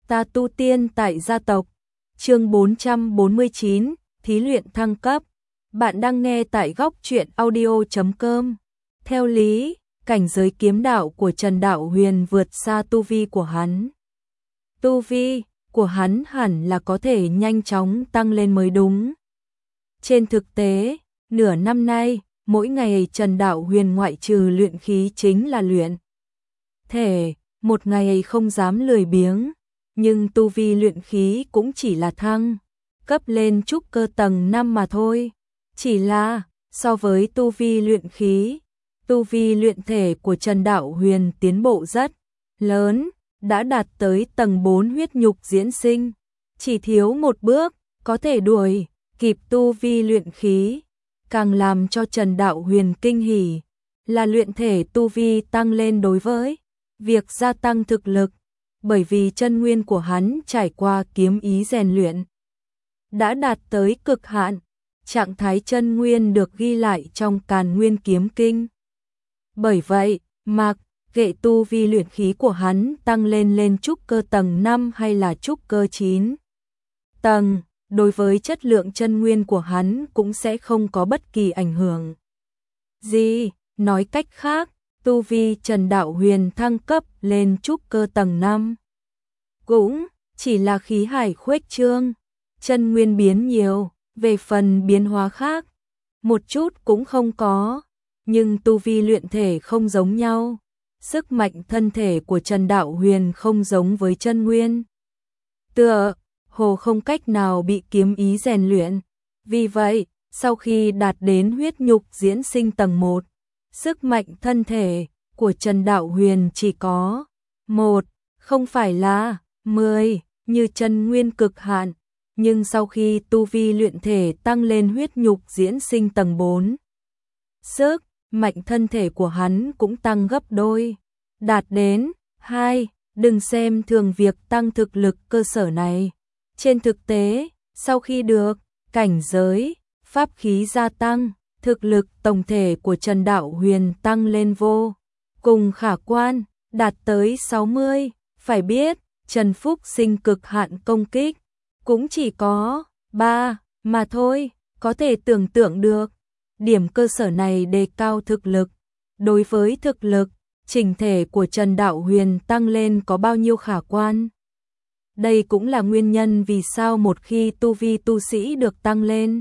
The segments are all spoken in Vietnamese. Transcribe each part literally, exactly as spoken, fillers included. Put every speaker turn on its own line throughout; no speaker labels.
Ta tu tiên tại gia tộc. Chương bốn trăm bốn mươi chín, thí luyện thăng cấp. Bạn đang nghe tại góc truyện audio chấm com. Theo lý, cảnh giới kiếm đạo của Trần Đạo Huyền vượt xa tu vi của hắn. Tu vi của hắn hẳn là có thể nhanh chóng tăng lên mới đúng. Trên thực tế, nửa năm nay, mỗi ngày Trần Đạo Huyền ngoại trừ luyện khí chính là luyện thể, một ngày không dám lười biếng, nhưng tu vi luyện khí cũng chỉ là thăng cấp lên trúc cơ tầng năm mà thôi. Chỉ là, so với tu vi luyện khí, tu vi luyện thể của Trần Đạo Huyền tiến bộ rất lớn, đã đạt tới tầng bốn huyết nhục diễn sinh, chỉ thiếu một bước, có thể đuổi kịp tu vi luyện khí. Càng làm cho Trần Đạo Huyền kinh hỉ là luyện thể tu vi tăng lên đối với việc gia tăng thực lực, bởi vì chân nguyên của hắn trải qua kiếm ý rèn luyện đã đạt tới cực hạn, trạng thái chân nguyên được ghi lại trong Càn Nguyên Kiếm Kinh. Bởi vậy, mặc kệ tu vi luyện khí của hắn tăng lên lên trúc cơ tầng năm hay là trúc cơ chín tầng, đối với chất lượng chân nguyên của hắn cũng sẽ không có bất kỳ ảnh hưởng gì. Nói cách khác, tu vi Trần Đạo Huyền thăng cấp lên trúc cơ tầng năm cũng chỉ là khí hải khuếch trương, chân nguyên biến nhiều, về phần biến hóa khác, một chút cũng không có. Nhưng tu vi luyện thể không giống nhau, sức mạnh thân thể của Trần Đạo Huyền không giống với chân nguyên, tựa hồ không cách nào bị kiếm ý rèn luyện. Vì vậy, sau khi đạt đến huyết nhục diễn sinh tầng một, sức mạnh thân thể của Trần Đạo Huyền chỉ có một, không phải là mười như chân nguyên cực hạn. Nhưng sau khi tu vi luyện thể tăng lên huyết nhục diễn sinh tầng bốn, sức mạnh thân thể của hắn cũng tăng gấp đôi, đạt đến hai. Đừng xem thường việc tăng thực lực cơ sở này. Trên thực tế, sau khi được cảnh giới, pháp khí gia tăng, thực lực tổng thể của Trần Đạo Huyền tăng lên vô cùng khả quan, đạt tới sáu mươi. Phải biết, Trần Phúc Sinh cực hạn công kích cũng chỉ có ba mà thôi, có thể tưởng tượng được. Điểm cơ sở này đề cao thực lực, đối với thực lực chỉnh thể của Trần Đạo Huyền tăng lên có bao nhiêu khả quan. Đây cũng là nguyên nhân vì sao một khi tu vi tu sĩ được tăng lên,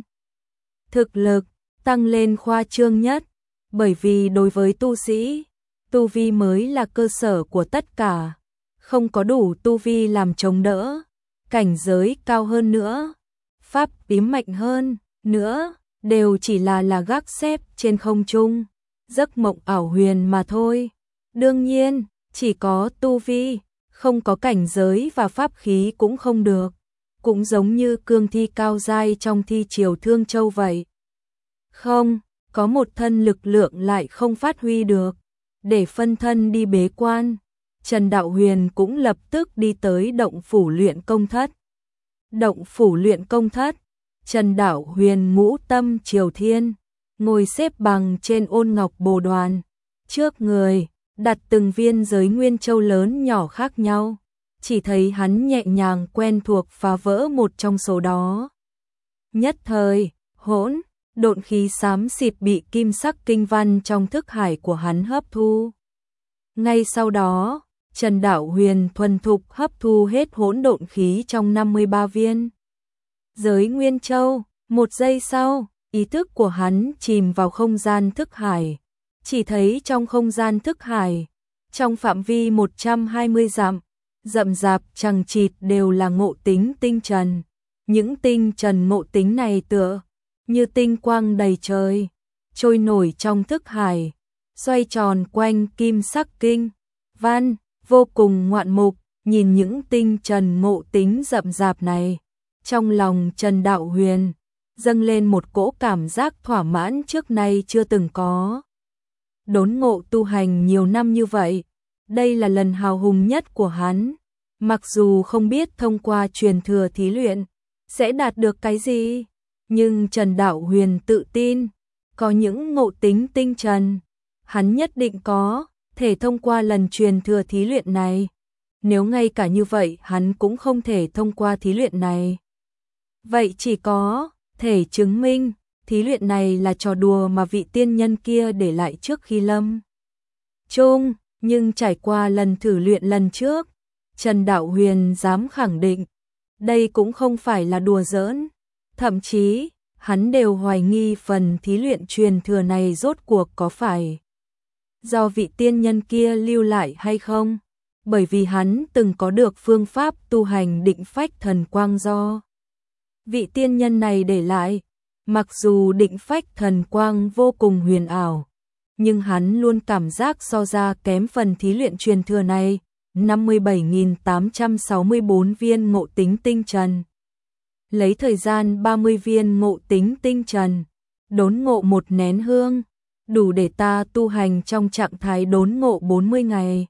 thực lực tăng lên khoa trương nhất, bởi vì đối với tu sĩ, tu vi mới là cơ sở của tất cả, không có đủ tu vi làm chống đỡ, cảnh giới cao hơn nữa, pháp tím mạnh hơn nữa, đều chỉ là là gác xếp trên không trung, giấc mộng ảo huyền mà thôi. Đương nhiên, chỉ có tu vi, không có cảnh giới và pháp khí cũng không được, cũng giống như cương thi cao giai trong thi triều Thương Châu vậy. Không, có một thân lực lượng lại không phát huy được, để phân thân đi bế quan, Trần Đạo Huyền cũng lập tức đi tới động phủ luyện công thất. Động phủ luyện công thất, Trần Đạo Huyền ngũ tâm triều thiên, ngồi xếp bằng trên ôn ngọc bồ đoàn, trước người đặt từng viên giới nguyên châu lớn nhỏ khác nhau, chỉ thấy hắn nhẹ nhàng quen thuộc phá vỡ một trong số đó. Nhất thời, hỗn độn khí xám xịt bị kim sắc kinh văn trong thức hải của hắn hấp thu. Ngay sau đó, Trần Đạo Huyền thuần thục hấp thu hết hỗn độn khí trong năm mươi ba viên giới nguyên châu. Một giây sau, ý thức của hắn chìm vào không gian thức hải, chỉ thấy trong không gian thức hải, trong phạm vi một trăm hai mươi dặm, rậm rạp chằng chịt đều là ngộ tính tinh trần. Những tinh trần ngộ tính này tựa như tinh quang đầy trời, trôi nổi trong thức hải, xoay tròn quanh kim sắc kinh văn, vô cùng ngoạn mục. Nhìn những tinh trần ngộ tính rậm rạp này, trong lòng Trần Đạo Huyền dâng lên một cỗ cảm giác thỏa mãn trước nay chưa từng có. Đốn ngộ tu hành nhiều năm như vậy, đây là lần hào hùng nhất của hắn. Mặc dù không biết thông qua truyền thừa thí luyện sẽ đạt được cái gì, nhưng Trần Đạo Huyền tự tin, có những ngộ tính tinh trần, hắn nhất định có thể thông qua lần truyền thừa thí luyện này, nếu ngay cả như vậy hắn cũng không thể thông qua thí luyện này. Vậy chỉ có thể chứng minh thí luyện này là trò đùa mà vị tiên nhân kia để lại trước khi lâm chung, nhưng trải qua lần thử luyện lần trước, Trần Đạo Huyền dám khẳng định, đây cũng không phải là đùa giỡn, thậm chí, hắn đều hoài nghi phần thí luyện truyền thừa này rốt cuộc có phải do vị tiên nhân kia lưu lại hay không, bởi vì hắn từng có được phương pháp tu hành định phách thần quang do vị tiên nhân này để lại. Mặc dù định phách thần quang vô cùng huyền ảo, nhưng hắn luôn cảm giác so ra kém phần thí luyện truyền thừa này, năm mươi bảy nghìn tám trăm sáu mươi bốn viên ngộ tính tinh trần. Lấy thời gian ba mươi viên ngộ tính tinh trần, đốn ngộ một nén hương, đủ để ta tu hành trong trạng thái đốn ngộ bốn mươi ngày.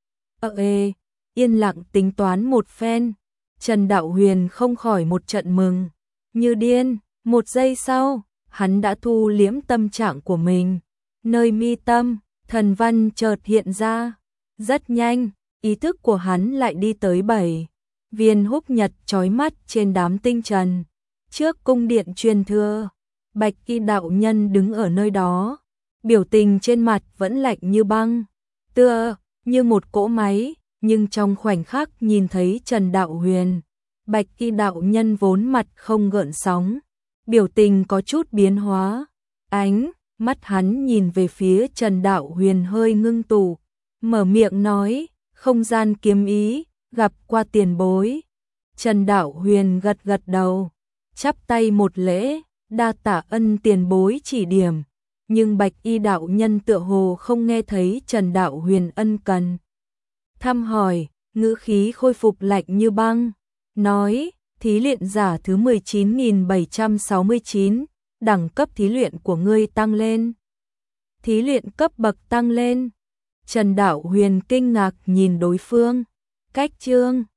Ơ ê, yên lặng tính toán một phen, Trần Đạo Huyền không khỏi một trận mừng, như điên. Một giây sau, hắn đã thu liễm tâm trạng của mình. Nơi mi tâm, thần văn chợt hiện ra. Rất nhanh, ý thức của hắn lại đi tới bảy viên húc nhật chói mắt trên đám tinh trần. Trước cung điện truyền thừa, Bạch Y đạo nhân đứng ở nơi đó. Biểu tình trên mặt vẫn lạnh như băng, tựa như một cỗ máy, nhưng trong khoảnh khắc nhìn thấy Trần Đạo Huyền, Bạch Y đạo nhân vốn mặt không gợn sóng. Biểu tình có chút biến hóa, ánh mắt hắn nhìn về phía Trần Đạo Huyền hơi ngưng tụ, mở miệng nói, không gian kiếm ý, gặp qua tiền bối. Trần Đạo Huyền gật gật đầu, chắp tay một lễ, đa tạ ân tiền bối chỉ điểm, nhưng Bạch Y đạo nhân tựa hồ không nghe thấy Trần Đạo Huyền ân cần. Thăm hỏi, ngữ khí khôi phục lạnh như băng, nói, thí luyện giả thứ mười chín nghìn bảy trăm sáu mươi chín, đẳng cấp thí luyện của ngươi tăng lên. Thí luyện cấp bậc tăng lên. Trần Đạo Huyền kinh ngạc nhìn đối phương. Cách chương